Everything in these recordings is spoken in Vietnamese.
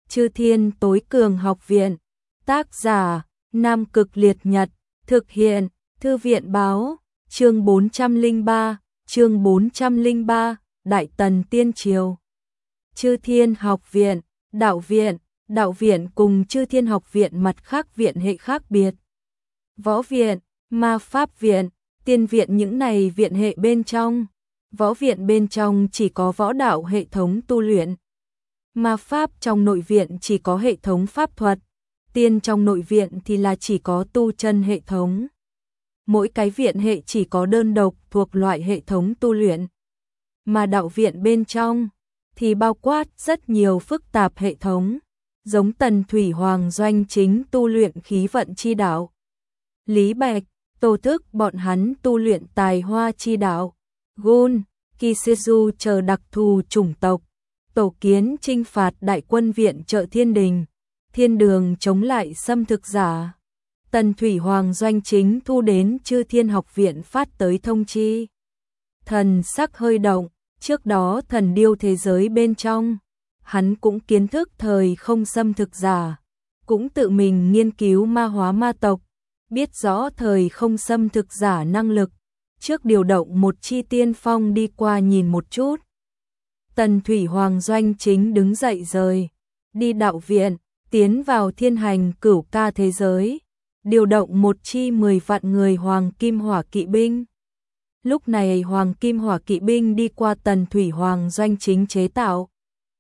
Chư Thiên Tối Cường Học Viện. Tác giả: Nam Cực Liệt Nhật. Thực hiện: Thư viện báo. Chương 403, Đại Tần Tiên Triều. Chư Thiên Học Viện, đạo viện cùng Chư Thiên Học Viện mặt khác viện hệ khác biệt. Võ viện, ma pháp viện, tiên viện những này viện hệ bên trong. Võ viện bên trong chỉ có võ đạo hệ thống tu luyện. Ma pháp trong nội viện chỉ có hệ thống pháp thuật. Tiên trong nội viện thì là chỉ có tu chân hệ thống. Mỗi cái viện hệ chỉ có đơn độc thuộc loại hệ thống tu luyện. Mà đạo viện bên trong thì bao quát rất nhiều phức tạp hệ thống, giống Tần Thủy Hoàng doanh chính tu luyện khí vận chi đạo. Lý Bạch, Tô Thức bọn hắn tu luyện tài hoa chi đạo. Gun, Kiseju chờ đặc thù chủng tộc. Tổ Kiến chinh phạt đại quân viện trợ Thiên Đình. Thiên Đường chống lại xâm thực giả. Tần Thủy Hoàng doanh chính thu đến Chư Thiên Học Viện phát tới thông chi. Thần sắc hơi động, trước đó thần điêu thế giới bên trong, hắn cũng kiến thức thời không xâm thực giả, cũng tự mình nghiên cứu ma hóa ma tộc, biết rõ thời không xâm thực giả năng lực, trước điều động một chi tiên phong đi qua nhìn một chút. Tần Thủy Hoàng doanh chính đứng dậy rời, đi đạo viện, tiến vào thiên hành cửu ca thế giới, điều động một chi 10 vạn người Hoàng Kim Hỏa Kỵ binh. Lúc này Hoàng Kim Hỏa Kỵ binh đi qua Tần Thủy Hoàng doanh chính chế tạo,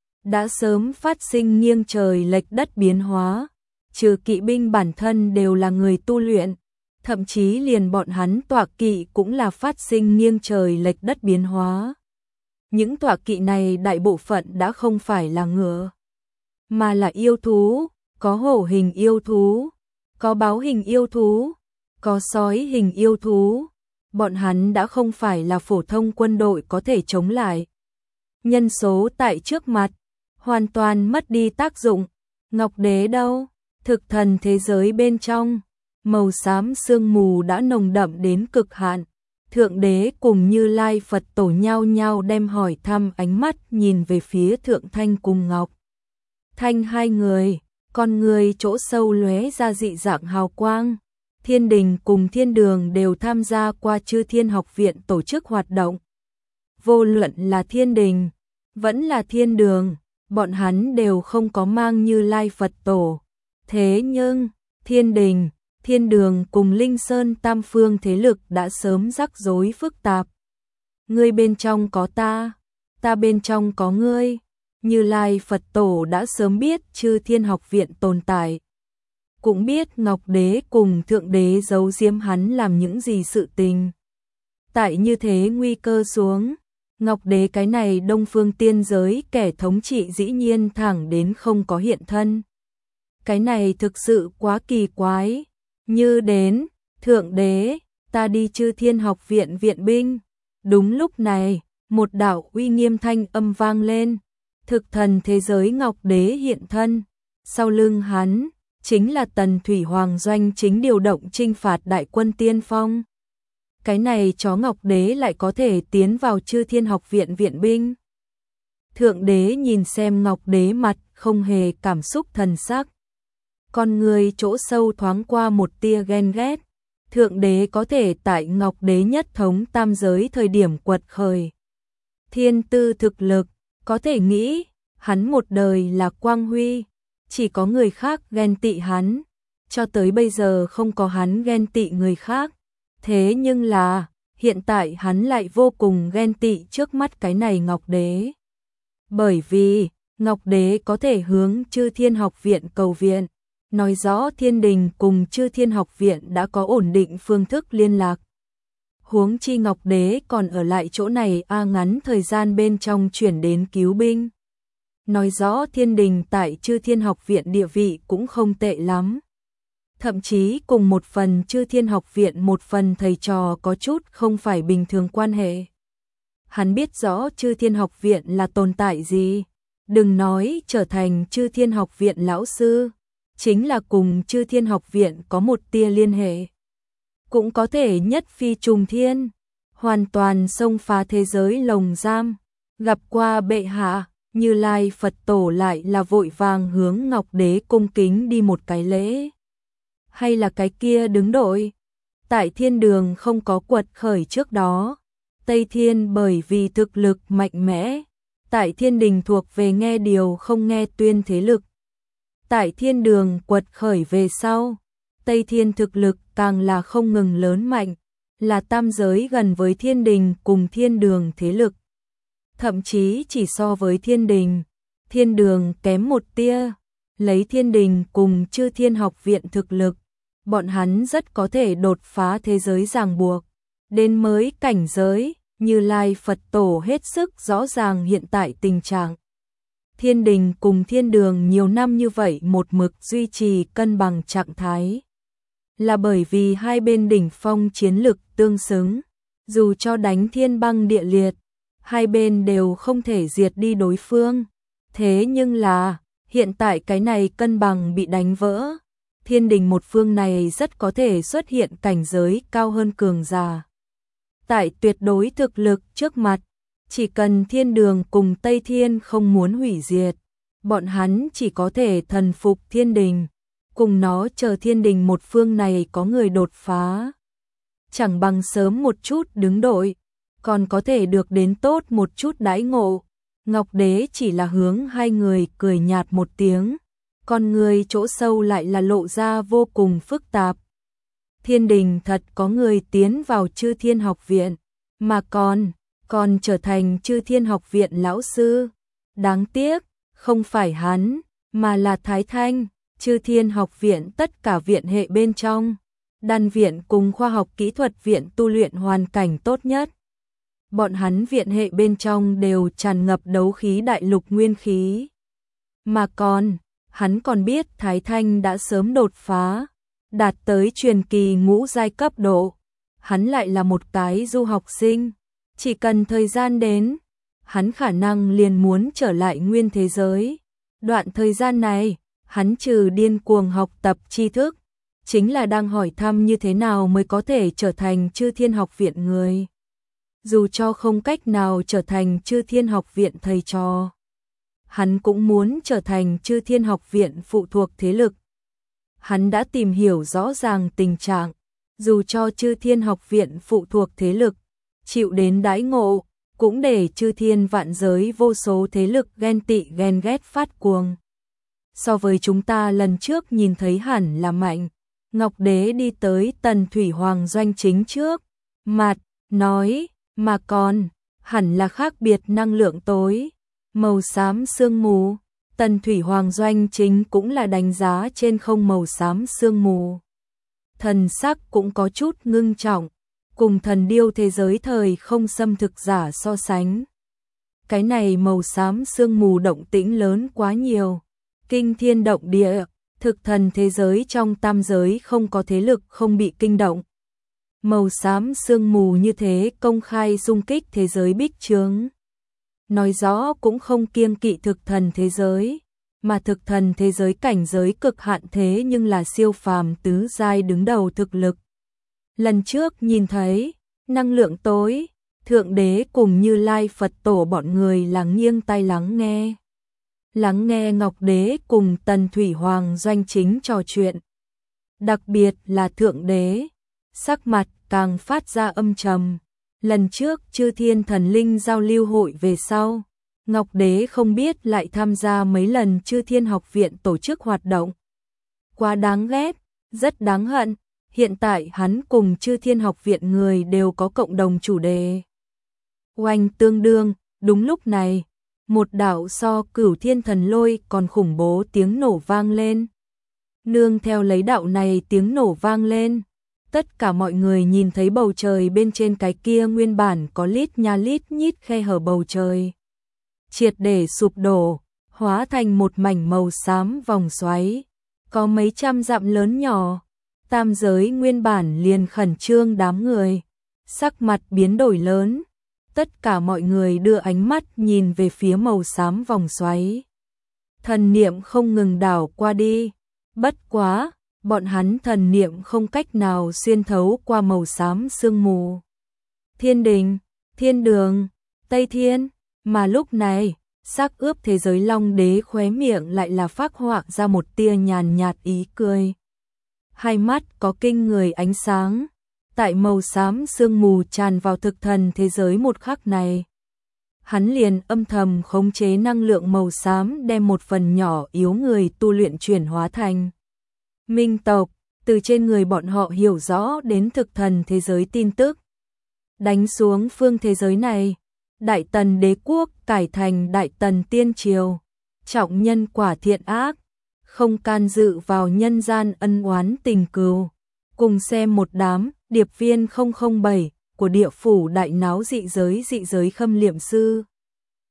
đã sớm phát sinh nghiêng trời lệch đất biến hóa, trừ kỵ binh bản thân đều là người tu luyện, thậm chí liền bọn hắn tọa kỵ cũng là phát sinh nghiêng trời lệch đất biến hóa. Những tọa kỵ này đại bộ phận đã không phải là ngựa, mà là yêu thú, có hổ hình yêu thú, có báo hình yêu thú, có sói hình yêu thú. Bọn hắn đã không phải là phổ thông quân đội có thể chống lại. Nhân số tại trước mặt, hoàn toàn mất đi tác dụng. Ngọc Đế đâu? Thực thần thế giới bên trong, màu xám sương mù đã nồng đậm đến cực hạn. Thượng Đế cùng Như Lai Phật Tổ nhau nhau đem hỏi thăm ánh mắt nhìn về phía Thượng Thanh cùng Ngọc Thanh hai người, con người chỗ sâu lóe ra dị dạng hào quang. Thiên Đình cùng Thiên Đường đều tham gia qua Chư Thiên Học Viện tổ chức hoạt động. Vô luận là Thiên Đình, vẫn là Thiên Đường, bọn hắn đều không có mang Như Lai Phật Tổ. Thế nhưng, Thiên Đình, Thiên Đường cùng Linh Sơn tam phương thế lực đã sớm rắc rối phức tạp. Ngươi bên trong có ta bên trong có ngươi. Như Lai Phật Tổ đã sớm biết Chư Thiên Học Viện tồn tại. Cũng biết Ngọc Đế cùng Thượng Đế giấu giếm hắn làm những gì sự tình. Tại như thế nguy cơ xuống, Ngọc Đế cái này Đông Phương tiên giới kẻ thống trị dĩ nhiên thẳng đến không có hiện thân. Cái này thực sự quá kỳ quái. Như đến, Thượng Đế, ta đi Chư Thiên Học Viện viện binh. Đúng lúc này, một đạo uy nghiêm thanh âm vang lên. Thực thần thế giới Ngọc Đế hiện thân. Sau lưng hắn chính là Tần Thủy Hoàng doanh chính điều động chinh phạt đại quân tiên phong. Cái này chó Ngọc Đế lại có thể tiến vào Chư Thiên Học Viện viện binh. Thượng Đế nhìn xem Ngọc Đế mặt không hề cảm xúc thần sắc. Con người chỗ sâu thoáng qua một tia ghen ghét. Thượng Đế có thể tại Ngọc Đế nhất thống tam giới thời điểm quật khởi. Thiên tư thực lực, có thể nghĩ, hắn một đời là quang huy. Chỉ có người khác ghen tị hắn, cho tới bây giờ không có hắn ghen tị người khác. Thế nhưng là, hiện tại hắn lại vô cùng ghen tị trước mắt cái này Ngọc Đế. Bởi vì, Ngọc Đế có thể hướng Chư Thiên Học Viện cầu viện, nói rõ Thiên Đình cùng Chư Thiên Học Viện đã có ổn định phương thức liên lạc. Huống chi Ngọc Đế còn ở lại chỗ này ngắn thời gian bên trong chuyển đến cứu binh. Nói rõ Thiên Đình tại Chư Thiên Học Viện địa vị cũng không tệ lắm. Thậm chí cùng một phần Chư Thiên Học Viện một phần thầy trò có chút không phải bình thường quan hệ. Hắn biết rõ Chư Thiên Học Viện là tồn tại gì. Đừng nói trở thành Chư Thiên Học Viện lão sư, chính là cùng Chư Thiên Học Viện có một tia liên hệ. Cũng có thể nhất phi trùng thiên, hoàn toàn xông phá thế giới lồng giam, gặp qua bệ hạ. Như Lai Phật Tổ lại là vội vàng hướng Ngọc Đế cung kính đi một cái lễ. Hay là cái kia đứng đội? Tại thiên đường không có quật khởi trước đó. Tây Thiên bởi vì thực lực mạnh mẽ. Tại thiên đình thuộc về nghe điều không nghe tuyên thế lực. Tại thiên đường quật khởi về sau. Tây Thiên thực lực càng là không ngừng lớn mạnh. Là tam giới gần với thiên đình cùng thiên đường thế lực. Thậm chí chỉ so với thiên đình, thiên đường kém một tia. Lấy thiên đình cùng Chư Thiên Học Viện thực lực, bọn hắn rất có thể đột phá thế giới ràng buộc. Đến mới cảnh giới, Như Lai Phật Tổ hết sức rõ ràng hiện tại tình trạng. Thiên đình cùng thiên đường nhiều năm như vậy một mực duy trì cân bằng trạng thái. Là bởi vì hai bên đỉnh phong chiến lực tương xứng, dù cho đánh thiên băng địa liệt, hai bên đều không thể diệt đi đối phương. Thế nhưng là, hiện tại cái này cân bằng bị đánh vỡ. Thiên đình một phương này rất có thể xuất hiện cảnh giới cao hơn cường giả. Tại tuyệt đối thực lực trước mặt, chỉ cần thiên đường cùng Tây Thiên không muốn hủy diệt, bọn hắn chỉ có thể thần phục thiên đình, cùng nó chờ thiên đình một phương này có người đột phá. Chẳng bằng sớm một chút đứng đội, còn có thể được đến tốt một chút đãi ngộ. Ngọc Đế chỉ là hướng hai người cười nhạt một tiếng, con người chỗ sâu lại là lộ ra vô cùng phức tạp. Thiên đình thật có người tiến vào Chư Thiên Học Viện, mà còn trở thành Chư Thiên Học Viện lão sư. Đáng tiếc, không phải hắn, mà là Thái Thanh. Chư Thiên Học Viện tất cả viện hệ bên trong, đan viện cùng khoa học kỹ thuật viện tu luyện hoàn cảnh tốt nhất. Bọn hắn viện hệ bên trong đều tràn ngập đấu khí đại lục nguyên khí. Mà hắn còn biết Thái Thanh đã sớm đột phá, đạt tới truyền kỳ ngũ giai cấp độ. Hắn lại là một cái du học sinh, chỉ cần thời gian đến, hắn khả năng liền muốn trở lại nguyên thế giới. Đoạn thời gian này, hắn trừ điên cuồng học tập tri thức, chính là đang hỏi thăm như thế nào mới có thể trở thành Chư Thiên Học Viện người. Dù cho không cách nào trở thành Chư Thiên Học Viện thầy trò, hắn cũng muốn trở thành Chư Thiên Học Viện phụ thuộc thế lực. Hắn đã tìm hiểu rõ ràng tình trạng, dù cho Chư Thiên Học Viện phụ thuộc thế lực, chịu đến đãi ngộ, cũng để chư thiên vạn giới vô số thế lực ghen tị ghen ghét phát cuồng. So với chúng ta lần trước nhìn thấy hẳn là mạnh. Ngọc Đế đi tới Tần Thủy Hoàng doanh chính trước, mặt, nói, mà hẳn là khác biệt năng lượng tối, màu xám sương mù. Tần Thủy Hoàng doanh chính cũng là đánh giá trên không màu xám sương mù. Thần sắc cũng có chút ngưng trọng, cùng thần điêu thế giới thời không xâm thực giả so sánh. Cái này màu xám sương mù động tĩnh lớn quá nhiều, kinh thiên động địa, thực thần thế giới trong tam giới không có thế lực không bị kinh động. Màu xám sương mù như thế công khai xung kích thế giới bích chướng. Nói rõ cũng không kiêng kỵ thực thần thế giới, mà thực thần thế giới cảnh giới cực hạn thế nhưng là siêu phàm tứ giai đứng đầu thực lực. Lần trước nhìn thấy, năng lượng tối, Thượng Đế cùng Như Lai Phật Tổ bọn người là nghiêng tai lắng nghe. Lắng nghe Ngọc Đế cùng Tần Thủy Hoàng doanh chính trò chuyện. Đặc biệt là Thượng Đế, sắc mặt càng phát ra âm trầm. Lần trước Chư Thiên Thần Linh giao lưu hội về sau, Ngọc Đế không biết lại tham gia mấy lần Chư Thiên Học Viện tổ chức hoạt động. Quá đáng ghét, rất đáng hận. Hiện tại hắn cùng Chư Thiên Học Viện người đều có cộng đồng chủ đề. Oanh tương đương, đúng lúc này, một đạo so Cửu Thiên Thần Lôi còn khủng bố tiếng nổ vang lên. Nương theo lấy đạo này tiếng nổ vang lên, tất cả mọi người nhìn thấy bầu trời bên trên cái kia nguyên bản có lít nha lít nhít khe hở bầu trời. Triệt để sụp đổ, hóa thành một mảnh màu xám vòng xoáy, có mấy trăm dặm lớn nhỏ. Tam giới nguyên bản liền khẩn trương đám người, sắc mặt biến đổi lớn. Tất cả mọi người đưa ánh mắt nhìn về phía màu xám vòng xoáy. Thần niệm không ngừng đảo qua đi. Bất quá, bọn hắn thần niệm không cách nào xuyên thấu qua màu xám sương mù. Thiên đình, thiên đường, Tây Thiên, mà lúc này, Xác ướp thế giới Long Đế khóe miệng lại là phác họa ra một tia nhàn nhạt ý cười. Hai mắt có kinh người ánh sáng, tại màu xám sương mù tràn vào thực thần thế giới một khắc này. Hắn liền âm thầm khống chế năng lượng màu xám đem một phần nhỏ yếu người tu luyện chuyển hóa thành minh tộc, từ trên người bọn họ hiểu rõ đến thực thần thế giới tin tức. Đánh xuống phương thế giới này, Đại Tần đế quốc cải thành Đại Tần tiên triều, trọng nhân quả thiện ác, không can dự vào nhân gian ân oán tình cừu. Cùng xem một đám điệp viên 007 của địa phủ đại náo dị giới khâm liệm sư.